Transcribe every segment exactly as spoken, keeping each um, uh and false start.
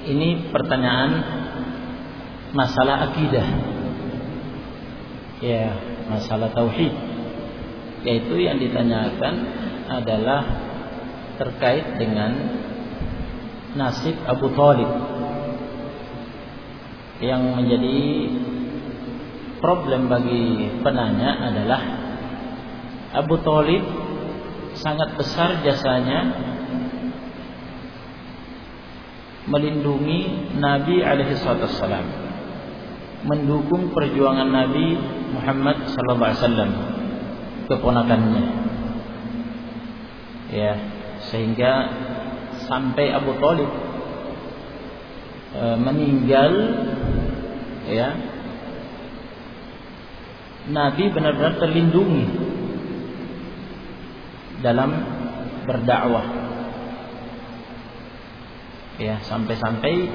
ini pertanyaan masalah akidah, ya, masalah tauhid, yaitu yang ditanyakan adalah terkait dengan nasib Abu Thalib. Yang menjadi problem bagi penanya adalah Abu Thalib sangat besar jasanya melindungi Nabi alaihi wasallam, mendukung perjuangan Nabi Muhammad sallallahu alaihi wasallam, keponakannya. Ya, sehingga sampai Abu Thalib e, meninggal, ya, Nabi benar-benar terlindungi dalam berdakwah. Ya, sampai-sampai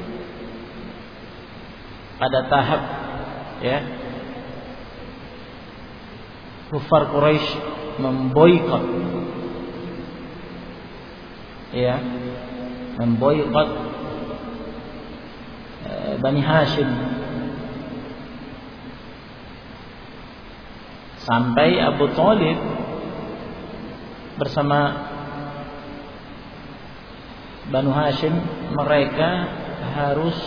pada tahap, ya, kufar Quraisy memboikot, ya, memboikot e, Bani Hashim, sampai Abu Thalib bersama Banu Hashim, mereka harus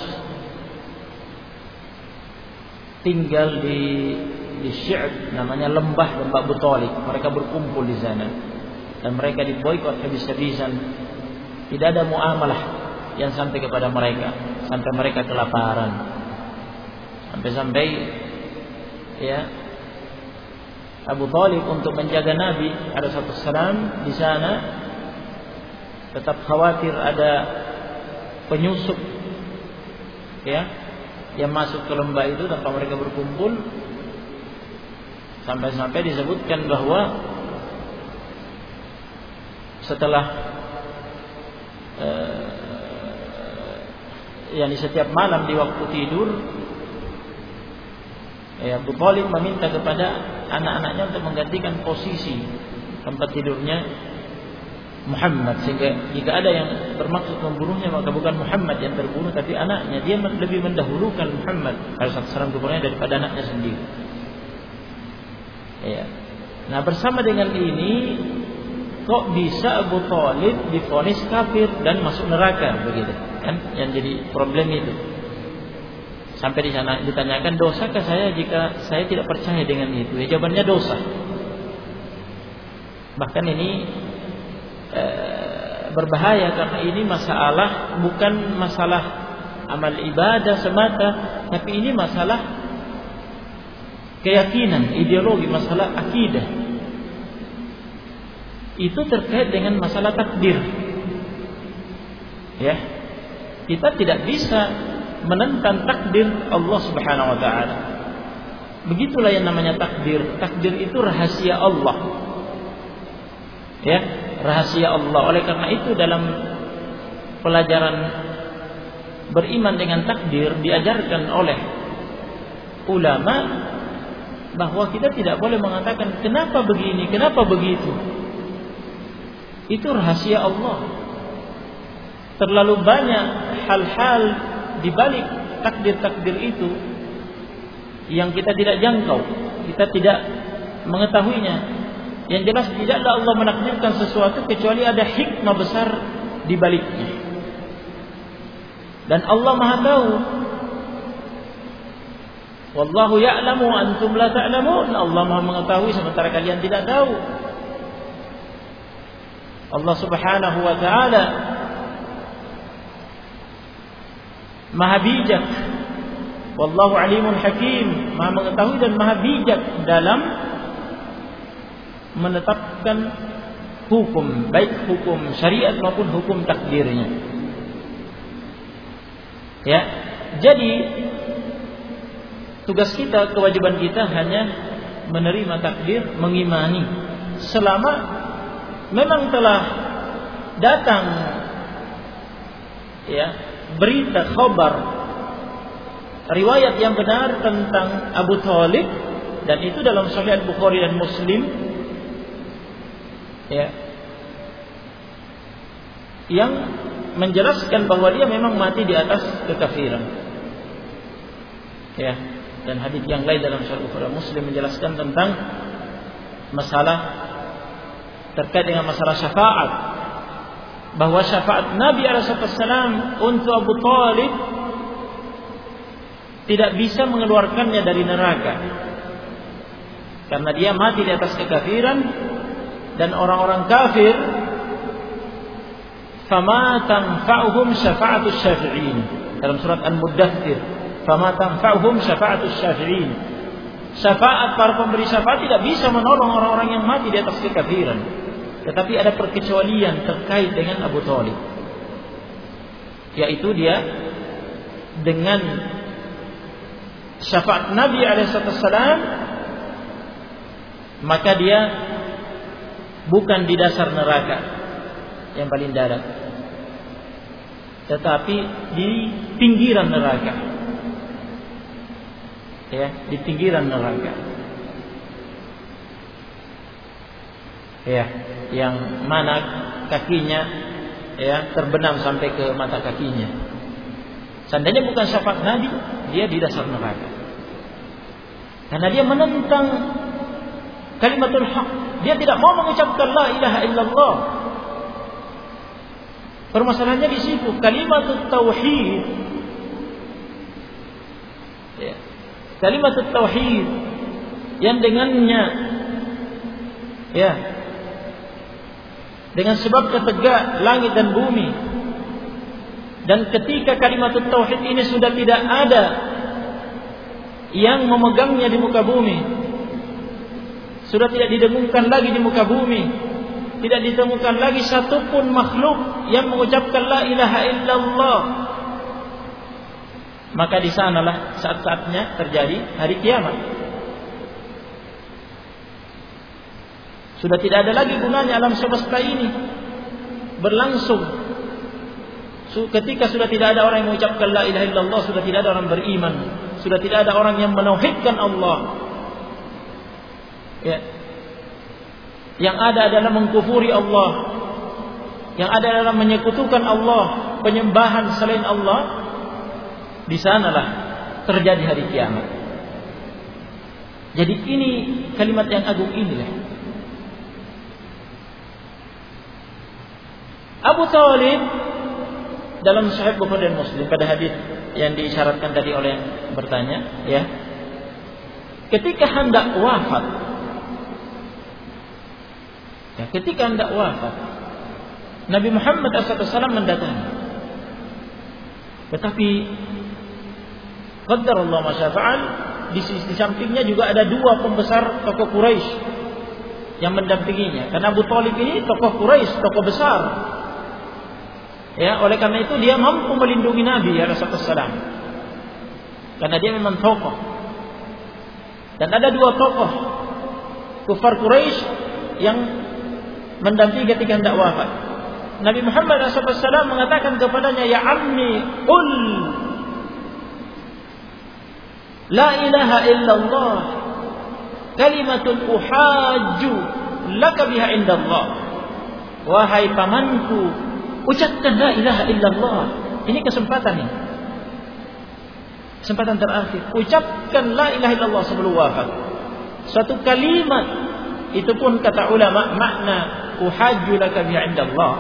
tinggal di di Syi'b, namanya lembah lembah Abu Thalib. Mereka berkumpul di sana dan mereka diboikot habis-habisan. Tidak ada muamalah yang sampai kepada mereka, sampai mereka kelaparan. Sampai-sampai, ya, Abu Thalib untuk menjaga Nabi alaihi wasallam di sana tetap khawatir ada penyusup, ya, yang masuk ke lembah itu tanpa mereka berkumpul. Sampai-sampai disebutkan bahwa setelah eh, yang di setiap malam di waktu tidur, ya, Abu Thalib meminta kepada anak-anaknya untuk menggantikan posisi tempat tidurnya Muhammad, sehingga jika ada yang bermaksud membunuhnya maka bukan Muhammad yang terbunuh tapi anaknya. Dia lebih mendahulukan Muhammad alaihi wasallam daripada anaknya sendiri. Ya. Nah, bersama dengan ini kok bisa Abu Thalib divonis kafir dan masuk neraka, begitu kan? Yang jadi problem itu. Sampai di sana ditanyakan, dosakah saya jika saya tidak percaya dengan itu? Ya, jawabannya dosa. Bahkan ini e, berbahaya karena ini masalah bukan masalah amal ibadah semata, tapi ini masalah keyakinan, ideologi, masalah akidah. Itu terkait dengan masalah takdir. Ya, kita tidak bisa menentang takdir Allah Subhanahu wa taala. Begitulah yang namanya takdir. Takdir itu rahasia Allah. Ya, rahasia Allah. Oleh karena itu dalam pelajaran beriman dengan takdir diajarkan oleh ulama bahwa kita tidak boleh mengatakan kenapa begini, kenapa begitu. Itu rahasia Allah. Terlalu banyak hal-hal di balik takdir-takdir itu yang kita tidak jangkau, kita tidak mengetahuinya. Yang jelas tidaklah Allah menakdirkan sesuatu kecuali ada hikmah besar di baliknya. Dan Allah Maha tahu. Wallahu ya'lamu antum la ta'lamun. Allah Maha mengetahui sementara kalian tidak tahu. Allah Subhanahu wa taala Maha bijak. Wallahu alimun hakim. Maha mengetahui dan maha bijak dalam menetapkan hukum, baik hukum syariat maupun hukum takdirnya. Ya, jadi tugas kita, kewajiban kita hanya menerima takdir, mengimani selama memang telah datang, ya, berita, khabar, riwayat yang benar tentang Abu Thalib, dan itu dalam Sahih Al-Bukhari dan Muslim, ya, yang menjelaskan bahwa dia memang mati di atas kekafiran. Ya, dan hadis yang lain dalam Sahih Bukhari Muslim menjelaskan tentang masalah terkait dengan masalah syafaat, bahwa syafaat Nabi alaihi wasallam untuk Abu Thalib tidak bisa mengeluarkannya dari neraka, karena dia mati di atas kekafiran. Dan orang-orang kafir, fama tanfa'uhum syafa'atus syafi'in, dalam surat Al-Muddathir, fama tanfa'uhum syafa'atus syafi'in, syafaat para pemberi syafaat tidak bisa menolong orang-orang yang mati di atas kekafiran. Tetapi ada perkecualian terkait dengan Abu Thalib, yaitu dia dengan syafaat Nabi alaihi wasallam, maka dia bukan di dasar neraka yang paling dalam, tetapi di pinggiran neraka. Ya, di pinggiran neraka. Ya, yang mana kakinya ya terbenam sampai ke mata kakinya. Seandainya bukan syafaat Nabi, dia di dasar neraka. Karena dia menentang kalimatul haq. Dia tidak mau mengucapkan la ilaha illallah. Permasalahannya di situ, kalimatut tauhid. Ya. Kalimatut tauhid yang dengannya ya, dengan sebab ketegak langit dan bumi. Dan ketika kalimatut tauhid ini sudah tidak ada yang memegangnya di muka bumi, sudah tidak didengungkan lagi di muka bumi, tidak ditemukan lagi satupun makhluk yang mengucapkan la ilaha illallah, maka di sanalah saat-saatnya terjadi hari kiamat. Sudah tidak ada lagi gunanya alam semesta ini berlangsung. Ketika sudah tidak ada orang yang mengucapkan la ilaha illallah, sudah tidak ada orang beriman, sudah tidak ada orang yang menauhidkan Allah. Ya. Yang ada adalah mengkufuri Allah, yang ada adalah menyekutukan Allah, penyembahan selain Allah. Di sanalah terjadi hari kiamat. Jadi ini kalimat yang agung inilah. Abu Thalib dalam Sahih Bukhari dan Muslim pada hadis yang diisyaratkan tadi oleh yang bertanya, ya, ketika hendak wafat, ya, ketika hendak wafat, Nabi Muhammad shallallahu alaihi wasallam mendatangi. Tetapi qadarullah ma syafa'al, di sisi sampingnya juga ada dua pembesar tokoh Quraisy yang mendampinginya. Karena Abu Thalib ini tokoh Quraisy, tokoh besar. Ya, oleh karena itu dia mampu melindungi Nabi shallallahu alaihi wasallam. Karena dia memang tokoh. Dan ada dua tokoh kufar Quraisy yang mendampingi ketika hendak wafat. Nabi Muhammad shallallahu alaihi wasallam mengatakan kepadanya, ya ammi, qul la ilaha illallah kalimatun uhajju laka biha indallah. Wahai pamanku, ucapkan la ilaha illallah. Ini kesempatan ini, kesempatan terakhir. Ucapkan la ilaha illallah sebelum wafat. Suatu kalimat, itu pun kata ulama makna uhajju laka biha indallah,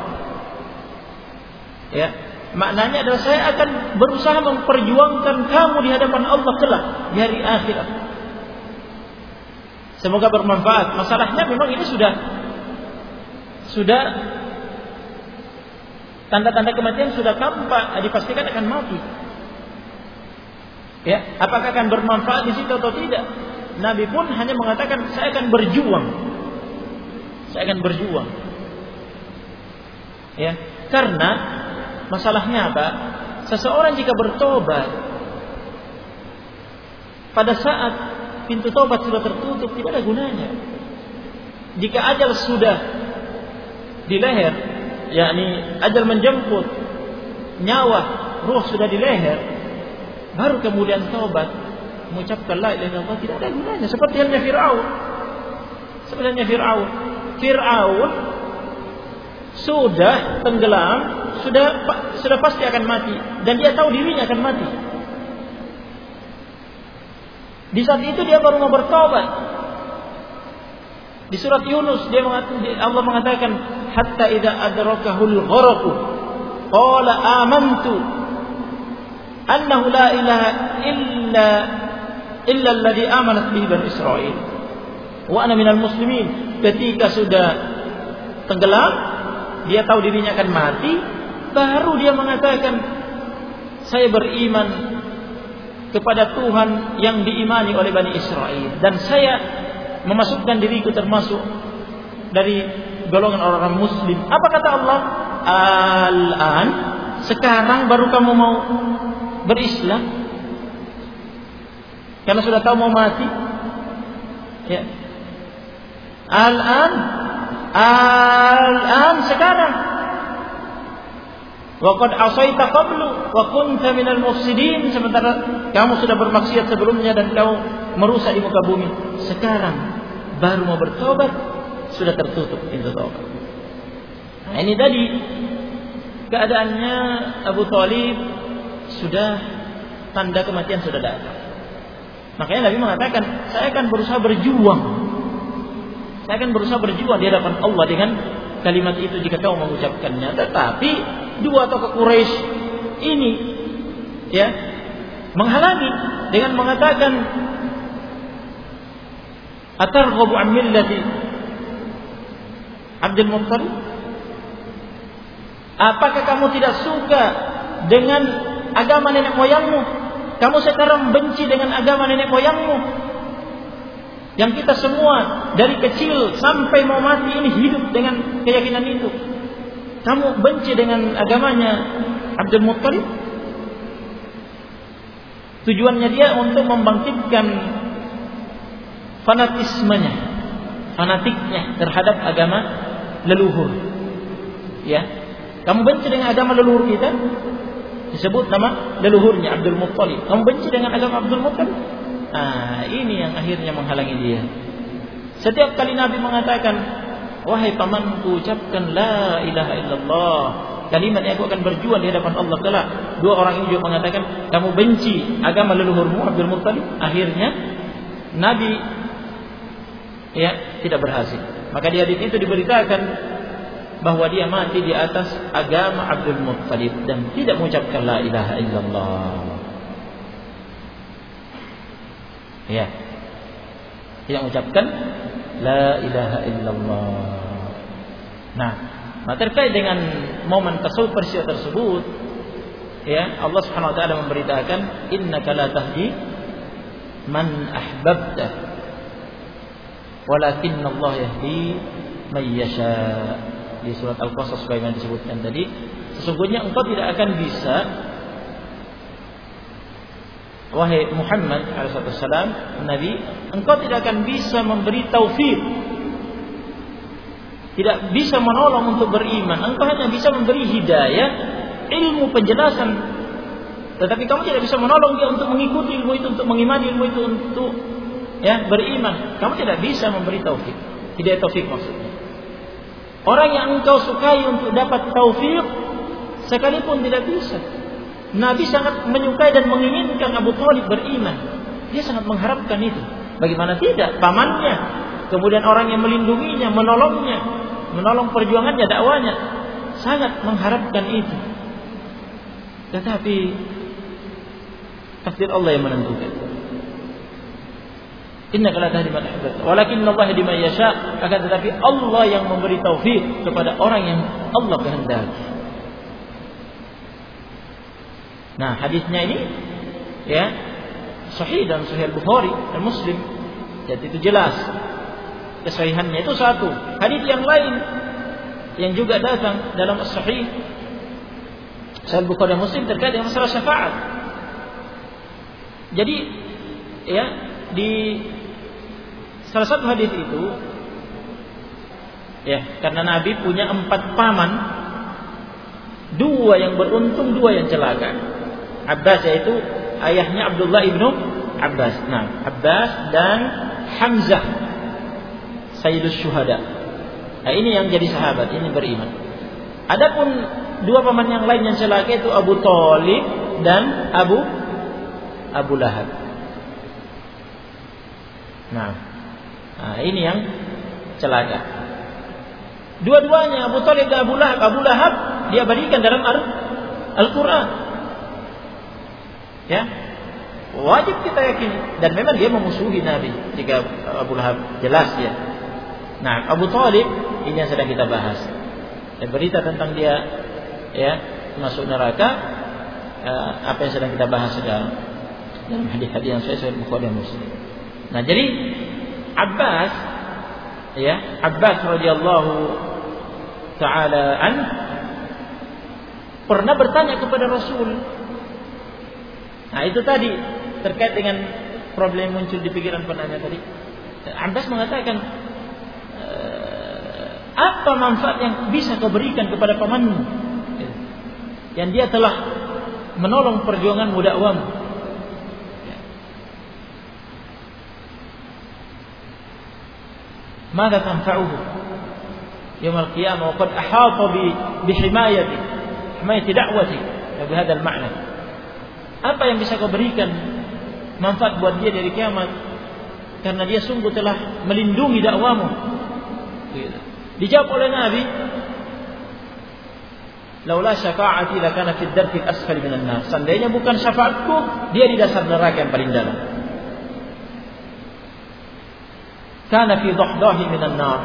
ya, maknanya adalah saya akan berusaha memperjuangkan kamu di hadapan Allah kelak di hari akhirat. Semoga bermanfaat. Masalahnya memang ini sudah sudah tanda-tanda kematian sudah tampak, dipastikan akan mati. Ya, apakah akan bermanfaat di situ atau tidak? Nabi pun hanya mengatakan saya akan berjuang. Saya akan berjuang. Ya, karena masalahnya apa? Seseorang jika bertobat pada saat pintu tobat sudah tertutup, tidak ada gunanya. Jika ajal sudah di leher, yakni ajal menjemput, nyawa, ruh sudah di leher, baru kemudian tobat, mengucapkan la ilaha illallah, tidak ada gunanya. Seperti halnya Fir'aun. Sebenarnya Fir'aun, Fir'aun sudah tenggelam, sudah sudah pasti akan mati dan dia tahu dirinya akan mati. Di saat itu dia baru mau bertobat. Di surat Yunus dia mengatakan, Allah mengatakan hatta idza adrakahul gharq qala amantu annahu la ilaha illa illa alladhi amanat bihi bani Israil wa ana minal muslimin. Ketika sudah tenggelam, dia tahu dirinya akan mati, baru dia mengatakan saya beriman kepada Tuhan yang diimani oleh Bani Israel dan saya memasukkan diriku termasuk dari golongan orang-orang muslim. Apa kata Allah? Al-an, sekarang baru kamu mau berislam karena sudah tahu mau mati. Ya. Al-an, al-an sekarang. Wa qad asaita qablu wa kunta minal mufsidin, sementara kamu sudah bermaksiat sebelumnya dan kamu merusak di muka bumi. Sekarang baru mau bertobat, sudah tertutup pintu taubat. Nah, ini tadi keadaannya Abu Thalib, sudah tanda kematian sudah datang. Makanya Nabi mengatakan, saya akan berusaha berjuang. Saya akan berusaha berjuang di hadapan Allah dengan kalimat itu jika kamu mengucapkannya. Tetapi dua tokoh Quraisy ini ya menghalangi dengan mengatakan atarghabu an millati Abdul Muttalib? Apakah kamu tidak suka dengan agama nenek moyangmu? Kamu sekarang benci dengan agama nenek moyangmu? Yang kita semua dari kecil sampai mau mati ini hidup dengan keyakinan itu. Kamu benci dengan agamanya Abdul Muttalib? Tujuannya dia untuk membangkitkan fanatismenya, fanatiknya terhadap agama leluhur. Ya, kamu benci dengan agama leluhur kita? Disebut nama leluhurnya Abdul Muttalib. Kamu benci dengan agama Abdul Muttalib? Nah, ini yang akhirnya menghalangi dia. Setiap kali Nabi mengatakan, wahai pamanku, ucapkan la ilaha illallah, kalimat yang aku akan berjuang di hadapan Allah kelak. Dua orang ini juga mengatakan, kamu benci agama leluhurmu Abdul Muttalib. Akhirnya Nabi ya tidak berhasil. Maka di hadis itu diberitakan bahwa dia mati di atas agama Abdul Muttalib dan tidak mengucapkan la ilaha illallah. Ya, tidak mengucapkan la ilaha illallah. Nah, terkait dengan momen tasawuf peristiwa tersebut, ya Allah Subhanahu wa taala memberitakan, innaka la tahdi man ahbabta walakinna Allah yahdi man yasha. Di surat Al-Qasas sebagaimana disebutkan tadi, sesungguhnya engkau tidak akan bisa, wahai Muhammad alaihi wasallam, Nabi, engkau tidak akan bisa memberi taufik, tidak bisa menolong untuk beriman. Engkau hanya bisa memberi hidayah, ilmu penjelasan, tetapi kamu tidak bisa menolong dia untuk mengikuti ilmu itu, untuk mengimani ilmu itu, untuk ya beriman. Kamu tidak bisa memberi taufik, hidayah taufik maksudnya. Orang yang engkau sukai untuk dapat taufik sekalipun tidak bisa. Nabi sangat menyukai dan menginginkan Abu Thalib beriman. Dia sangat mengharapkan itu. Bagaimana tidak? Pamannya, kemudian orang yang melindunginya, menolongnya, menolong perjuangannya, dakwanya, sangat mengharapkan itu. Tetapi takdir Allah yang menentukan. Innaka la tahdi man ahbabta walakinna Allah yahdi man yasha. Akan tetapi Allah yang memberi taufik kepada orang yang Allah kehendaki. Nah, hadisnya ini ya sahih dan sahih Bukhari dan Muslim. Jadi itu jelas kesahihannya. Itu satu. Hadis yang lain yang juga datang dalam as-sahih Sahih Bukhari dan Muslim terkait dengan masalah syafaat. Jadi ya di salah satu hadis itu ya, karena Nabi punya empat paman, dua yang beruntung, dua yang celaka. Abbas, yaitu ayahnya Abdullah ibnu Abbas. Nah, Abbas dan Hamzah Sayyidus Syuhada. Nah, ini yang jadi sahabat, ini beriman. Adapun dua paman yang lain yang celaka itu Abu Thalib dan Abu Abu Lahab. Nah, nah ini yang celaka. Dua-duanya Abu Thalib dan Abu Lahab, Abu Lahab diabadikan dalam Al-Quran. Ya, wajib kita yakini. Dan memang dia memusuhi Nabi. Jika Abu Lahab jelas ya. Nah, Abu Thalib ini yang sedang kita bahas. Dan berita tentang dia ya masuk neraka, eh, apa yang sedang kita bahas sekarang dalam hadis-hadis yang sahih Bukhari dan Muslim. Nah, jadi Abbas ya, Abbas radhiyallahu taala an pernah bertanya kepada Rasul. Nah, itu tadi terkait dengan problem yang muncul di pikiran penanya tadi. Abbas mengatakan, e, apa manfaat yang bisa kau berikan kepada pamanmu yang dia telah menolong perjuangan dakwamu? Maka tanfa'uhu yaumil qiyamah wa qad ahata bi bihimayati himayati da'wati bihadha al-ma'na. Apa yang bisa kau berikan manfaat buat dia dari kiamat karena dia sungguh telah melindungi dakwamu. Dijawab oleh Nabi, laula syafa'ati lakana fid darkil asfali minan nar. Seandainya bukan syafaatku, dia di dasar neraka yang paling dalam. Kana fi dhahdahi minan nar.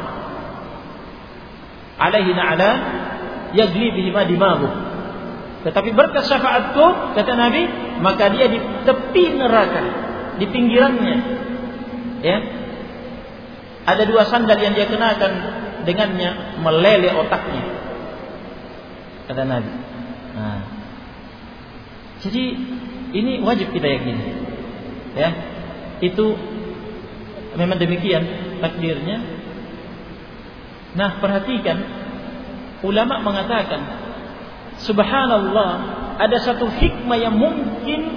Alaihi na'ala yagli bihi ma dimaghu. Tetapi berkat syafaatku, kata Nabi, maka dia di tepi neraka, di pinggirannya. Ya. Ada dua sandal yang dia kenakan, dengannya meleleh otaknya. Kata Nabi. Nah. Jadi ini wajib kita yakini. Ya. Itu memang demikian takdirnya. Nah, perhatikan, ulama mengatakan, subhanallah, ada satu hikmah yang mungkin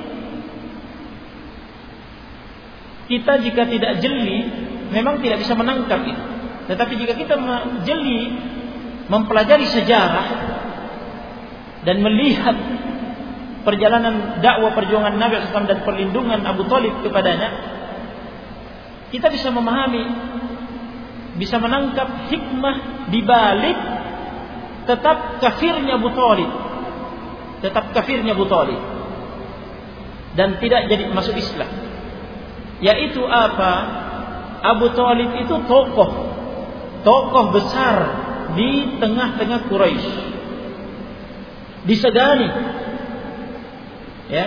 kita jika tidak jeli memang tidak bisa menangkap itu. Tetapi jika kita jeli mempelajari sejarah dan melihat perjalanan dakwah perjuangan Nabi shallallahu alaihi wasallam dan perlindungan Abu Thalib kepadanya, kita bisa memahami, bisa menangkap hikmah di balik tetap kafirnya Abu Thalib, tetap kafirnya Abu Thalib, dan tidak jadi masuk Islam. Yaitu apa? Abu Thalib itu tokoh, tokoh besar di tengah-tengah Quraisy, disegani, ya.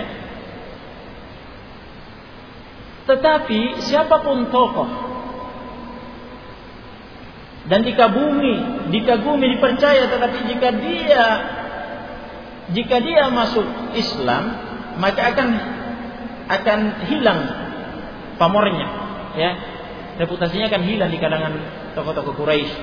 Tetapi siapapun tokoh dan dikagumi, dikagumi, dipercaya, tetapi jika dia jika dia masuk Islam, maka akan akan hilang pamornya, ya. Reputasinya akan hilang di kalangan tokoh-tokoh Quraisy.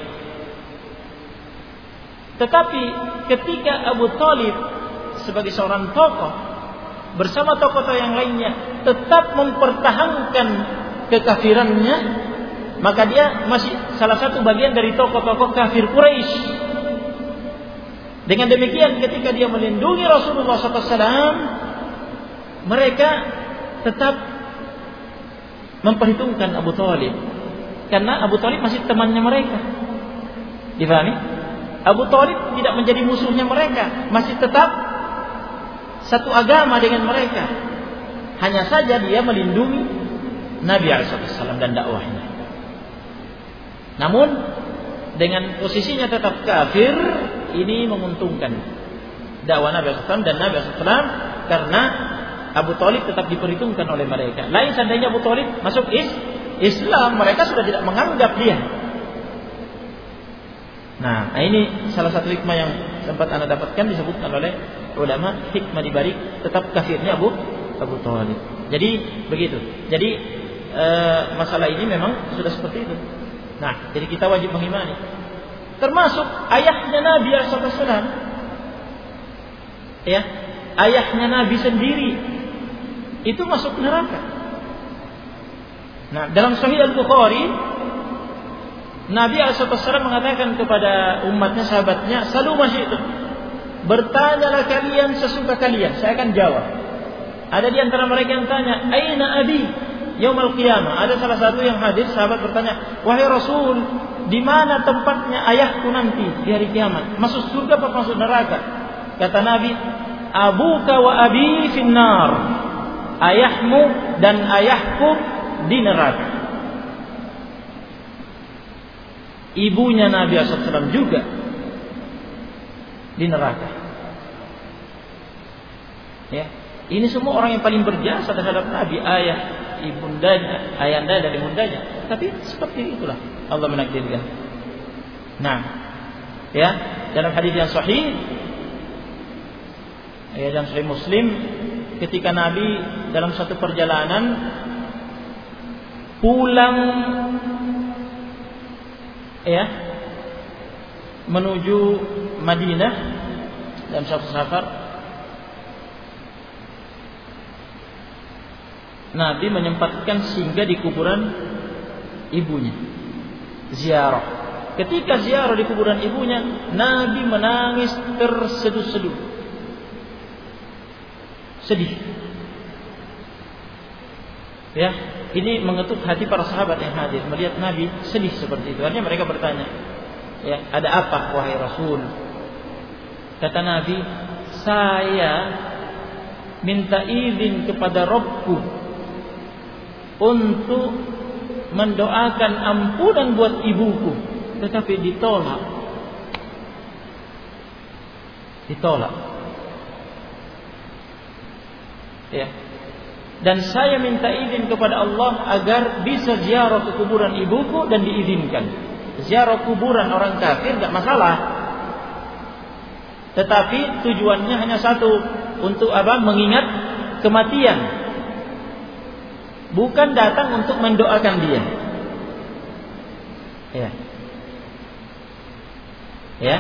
Tetapi ketika Abu Thalib sebagai seorang tokoh bersama tokoh-tokoh yang lainnya tetap mempertahankan kekafirannya, maka dia masih salah satu bagian dari tokoh-tokoh kafir Quraisy. Dengan demikian, ketika dia melindungi Rasulullah shallallahu alaihi wasallam, mereka tetap memperhitungkan Abu Thalib, karena Abu Thalib masih temannya mereka. Difahami? Abu Thalib tidak menjadi musuhnya mereka, masih tetap satu agama dengan mereka. Hanya saja dia melindungi Nabi shallallahu alaihi wasallam dan dakwahnya. Namun dengan posisinya tetap kafir, ini menguntungkan dakwah Nabi shallallahu alaihi wasallam dan Nabi shallallahu alaihi wasallam, karena Abu Thalib tetap diperhitungkan oleh mereka. Lain seandainya Abu Thalib masuk is, Islam, mereka sudah tidak menganggap dia. Nah, ini salah satu hikmah yang sempat Anda dapatkan disebutkan oleh ulama, hikmah dibalik tetap kafirnya Abu Abu Thalib. Jadi begitu. Jadi e, masalah ini memang sudah seperti itu. Nah, jadi kita wajib mengimani. Termasuk ayahnya Nabi shallallahu alaihi wasallam. Ya, ayahnya Nabi sendiri itu masuk neraka. Nah, dalam Sahih Al-Bukhari, Nabi shallallahu alaihi wasallam mengatakan kepada umatnya, sahabatnya, "Salu masyi'tum." bertanyalah kalian sesuka kalian, saya akan jawab. Ada di antara mereka yang tanya, aina abi yaumal qiyamah. Ada salah satu yang hadir, sahabat bertanya, wahai Rasul, di mana tempatnya ayahku nanti di hari kiamat? Masuk surga atau masuk neraka? Kata Nabi, abuka wa abi finnar. Ayahmu dan ayahku di neraka. Ibunya Nabi shallallahu alaihi wasallam juga di neraka. Ya, ini semua orang yang paling berjasa terhadap Nabi, ayah, ibundanya, ayahanda dan ibundanya. Tapi seperti itulah Allah menakdirkan. Nah, ya, dalam hadis yang sahih, ya, dalam Sahih Muslim, ketika Nabi dalam satu perjalanan pulang, ya, menuju Madinah dalam satu safar, Nabi menyempatkan singgah di kuburan ibunya, ziarah. Ketika ziarah di kuburan ibunya, Nabi menangis terseduh-seduh, sedih. Ya, ini mengetuk hati para sahabat yang hadir melihat Nabi sedih seperti itu. Artinya mereka bertanya, ya, ada apa wahai Rasul? Kata Nabi, saya minta izin kepada Rabbku untuk mendoakan ampunan buat ibuku, tetapi ditolak. Ditolak. Ya. Dan saya minta izin kepada Allah agar bisa ziarah ke kuburan ibuku dan diizinkan. Ziarah kuburan orang kafir enggak masalah. Tetapi tujuannya hanya satu, untuk apa? Mengingat kematian. Bukan datang untuk mendoakan dia. Ya. Ya.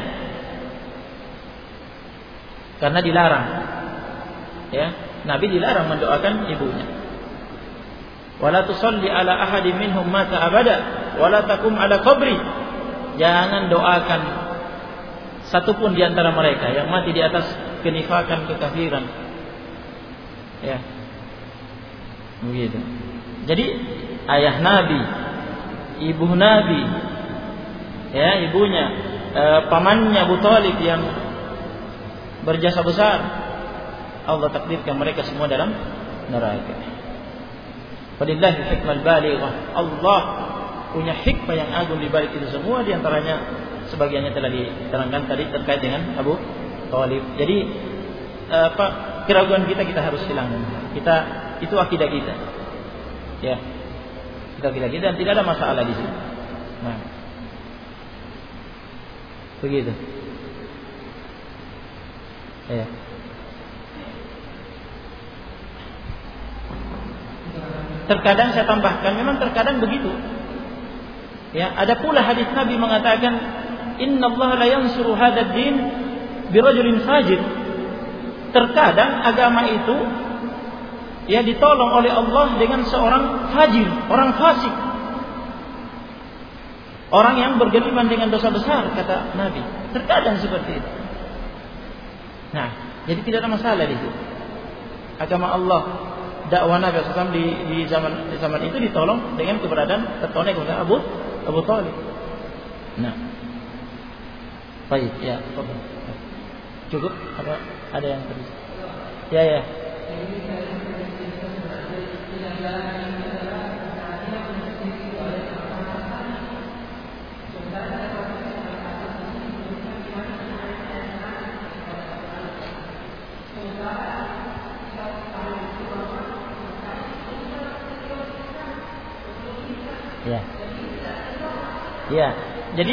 Karena dilarang. Ya, Nabi dilarang mendoakan ibunya. Wala tusalli ala ahadin minhum mata abada wala taqum ala qabri. Jangan doakan satupun di antara mereka yang mati di atas kenifakan, kekafiran. Ya. Begitu. Jadi ayah Nabi, ibu Nabi, ya, ibunya, e, pamannya Abu Thalib yang berjasa besar, Allah takdirkan mereka semua dalam neraka. Walillahi hikmah balighah. Allah punya hikmah yang agung di balik itu semua. Di antaranya sebagiannya telah diterangkan tadi terkait dengan Abu Thalib. Jadi apa, keraguan kita kita harus hilangkan. Kita itu akidah kita. Ya. Kita akidah kita dan tidak ada masalah di sini. Nah. Begitu. Ya. Terkadang saya tambahkan, memang terkadang begitu. Ya, ada pula hadis Nabi mengatakan, "Innallaha la yansuru hadzal din birajulin fajir." Terkadang agama itu ya ditolong oleh Allah dengan seorang fajir, orang fasik. Orang yang bergelimang dengan dosa besar, kata Nabi. Terkadang seperti itu. Nah, jadi tidak ada masalah di situ. Agama Allah, dakwah Nabi shallallahu alaihi wasallam di, di zaman di zaman itu ditolong dengan keberadaan tertolong kepada Abu Abu Thalib. Nah, baik ya, cukup apa ada yang terus? Ya ya. Ya. Ya. Jadi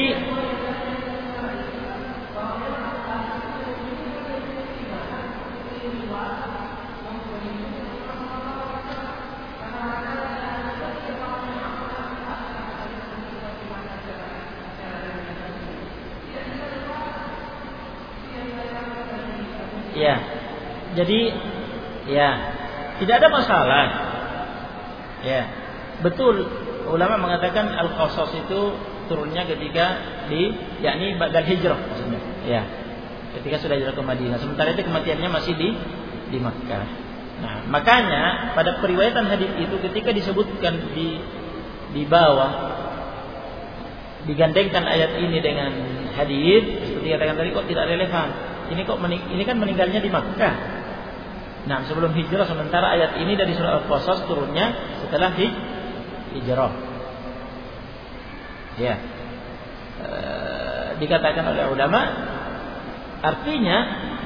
ya. Jadi ya, tidak ada masalah. Ya. Betul, ulama mengatakan al-qasas itu turunnya ketika di yakni ba'dal hijrah maksudnya. Ya. ketika sudah hijrah ke Madinah. Sementara itu kematiannya masih di di Makkah. Nah, makanya pada periwayatan hadis itu ketika disebutkan di di bawah digandengkan ayat ini dengan hadis, seperti katakan tadi, kok tidak relevan. Ini kok mening, ini kan meninggalnya di Makkah. Nah, sebelum hijrah, sementara ayat ini dari surah Al-Qasas turunnya setelah hij, hijrah. Ya. E, dikatakan oleh ulama artinya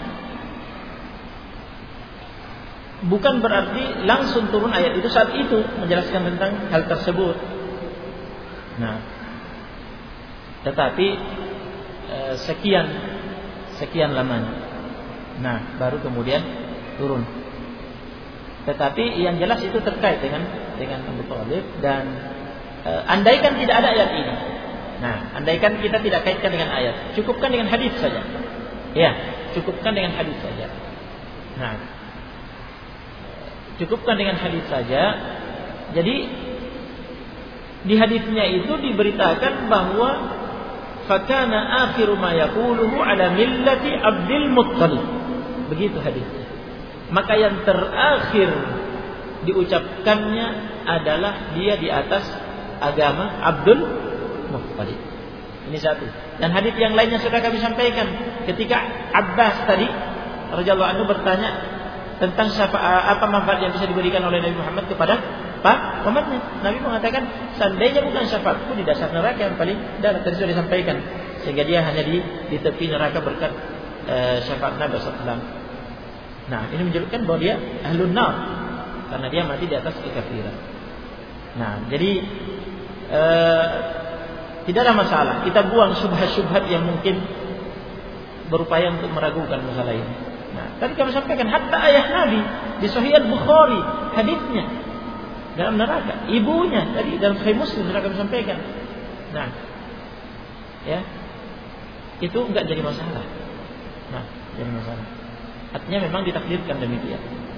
bukan berarti langsung turun ayat itu saat itu menjelaskan tentang hal tersebut. Nah, tetapi e, sekian sekian lamanya. Nah, baru kemudian turun. Tetapi yang jelas itu terkait dengan dengan Abu Thalib dan e, andaikan tidak ada ayat ini. Nah, andaikan kita tidak kaitkan dengan ayat, cukupkan dengan hadis saja. Ya, cukupkan dengan hadis saja. Nah, cukupkan dengan hadis saja. Jadi di hadisnya itu diberitakan bahwa fakana akhiru ma yaquluhu ala millati Abdul Muttalib. Begitu hadisnya. Maka yang terakhir diucapkannya adalah dia di atas agama Abdul Muttalib. Ini satu. Dan hadis yang lainnya sudah kami sampaikan ketika Abbas tadi radhiyallahu anhu bertanya tentang syafaat, apa manfaat yang bisa diberikan oleh Nabi Muhammad kepada Pak umatnya. Nabi mengatakan seandainya bukan syafaatku di dasar neraka yang paling dalam, tadi sudah disampaikan, sehingga dia hanya di di tepi neraka berkat e, syafaat Nabi sallallahu alaihi wasallam. Nah, ini menunjukkan bahwa dia ahlun nar karena dia mati di atas kekafiran. Nah, jadi e, tidak ada masalah kita buang syubhat-syubhat yang mungkin berupaya untuk meragukan masalah ini. Nah, tadi kami sampaikan hatta ayah Nabi di Sahih Al-Bukhari hadisnya dalam neraka, ibunya tadi dalam Sahih Muslim sudah kami sampaikan. Nah, ya, itu enggak jadi masalah. Nah, jadi masalah. Artinya memang ditakdirkan demikian.